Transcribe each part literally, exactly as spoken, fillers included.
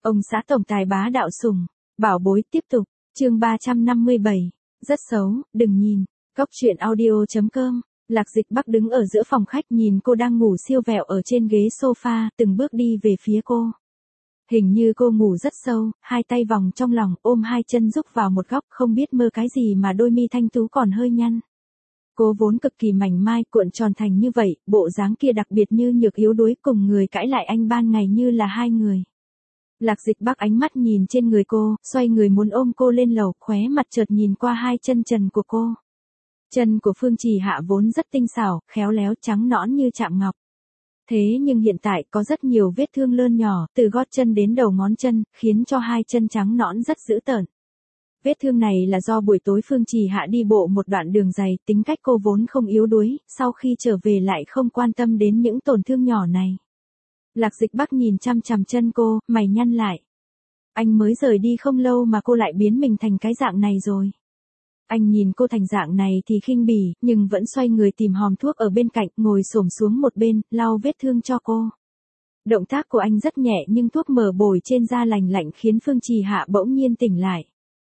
Ông xã tổng tài bá đạo sủng, bảo bối tiếp tục, chương ba trăm năm mươi bảy, rất xấu, đừng nhìn, Cóc truyện audio chấm com, Lạc Dịch Bắc đứng ở giữa phòng khách nhìn cô đang ngủ siêu vẹo ở trên ghế sofa, từng bước đi về phía cô. Hình như cô ngủ rất sâu, hai tay vòng trong lòng, ôm hai chân rúc vào một góc, không biết mơ cái gì mà đôi mi thanh tú còn hơi nhăn. Cô vốn cực kỳ mảnh mai, cuộn tròn thành như vậy, bộ dáng kia đặc biệt như nhược yếu đuối, cùng người cãi lại anh ban ngày như là hai người. Lạc Dịch Bắc ánh mắt nhìn trên người cô, xoay người muốn ôm cô lên lầu, khóe mặt chợt nhìn qua hai chân trần của cô. Chân của Phương Trì Hạ vốn rất tinh xảo, khéo léo, trắng nõn như chạm ngọc. Thế nhưng hiện tại có rất nhiều vết thương lơn nhỏ, từ gót chân đến đầu ngón chân, khiến cho hai chân trắng nõn rất dữ tợn. Vết thương này là do buổi tối Phương Trì Hạ đi bộ một đoạn đường dày, tính cách cô vốn không yếu đuối, sau khi trở về lại không quan tâm đến những tổn thương nhỏ này. Lạc Dịch Bắc nhìn chăm chằm chân cô, mày nhăn lại. Anh mới rời đi không lâu mà cô lại biến mình thành cái dạng này rồi. Anh nhìn cô thành dạng này thì khinh bỉ, nhưng vẫn xoay người tìm hòm thuốc ở bên cạnh, ngồi xổm xuống một bên, lau vết thương cho cô. Động tác của anh rất nhẹ nhưng thuốc mở bồi trên da lành lạnh khiến Phương Trì Hạ bỗng nhiên tỉnh lại.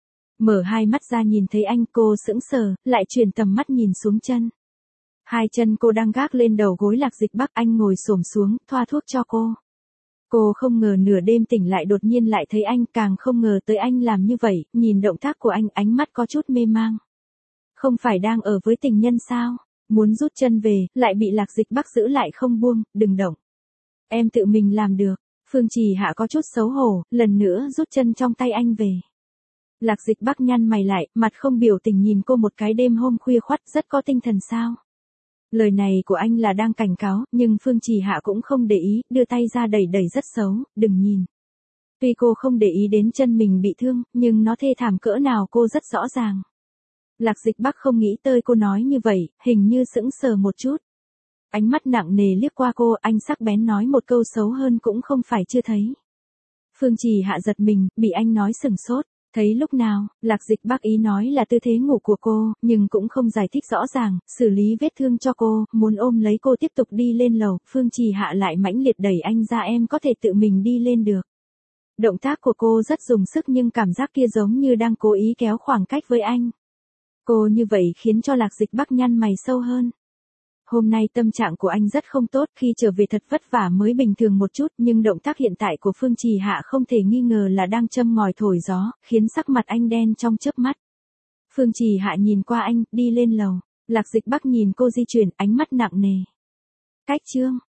Mở hai mắt ra nhìn thấy anh, cô sững sờ, lại chuyển tầm mắt nhìn xuống chân. Hai chân cô đang gác lên đầu gối Lạc Dịch Bắc, anh ngồi xổm xuống, thoa thuốc cho cô. Cô không ngờ nửa đêm tỉnh lại đột nhiên lại thấy anh, càng không ngờ tới anh làm như vậy, nhìn động tác của anh, ánh mắt có chút mê mang. Không phải đang ở với tình nhân sao? Muốn rút chân về, lại bị Lạc Dịch Bắc giữ lại không buông, đừng động. Em tự mình làm được. Phương Trì Hạ có chút xấu hổ, lần nữa rút chân trong tay anh về. Lạc Dịch Bắc nhăn mày lại, mặt không biểu tình nhìn cô một cái, đêm hôm khuya khoắt rất có tinh thần sao? Lời này của anh là đang cảnh cáo, nhưng Phương Trì Hạ cũng không để ý, đưa tay ra đẩy đẩy rất xấu, đừng nhìn. Tuy cô không để ý đến chân mình bị thương, nhưng nó thê thảm cỡ nào cô rất rõ ràng. Lạc Dịch Bắc không nghĩ tới cô nói như vậy, hình như sững sờ một chút. Ánh mắt nặng nề liếc qua cô, anh sắc bén nói một câu xấu hơn cũng không phải chưa thấy. Phương Trì Hạ giật mình, bị anh nói sửng sốt. Thấy lúc nào, Lạc Dịch Bắc ý nói là tư thế ngủ của cô, nhưng cũng không giải thích rõ ràng, xử lý vết thương cho cô, muốn ôm lấy cô tiếp tục đi lên lầu, Phương Trì Hạ lại mãnh liệt đẩy anh ra, em có thể tự mình đi lên được. Động tác của cô rất dùng sức nhưng cảm giác kia giống như đang cố ý kéo khoảng cách với anh. Cô như vậy khiến cho Lạc Dịch Bắc nhăn mày sâu hơn. Hôm nay tâm trạng của anh rất không tốt, khi trở về thật vất vả mới bình thường một chút, nhưng động tác hiện tại của Phương Trì Hạ không thể nghi ngờ là đang châm ngòi thổi gió, khiến sắc mặt anh đen trong chớp mắt. Phương Trì Hạ nhìn qua anh, đi lên lầu. Lạc Dịch Bắc nhìn cô di chuyển, ánh mắt nặng nề. Cách chương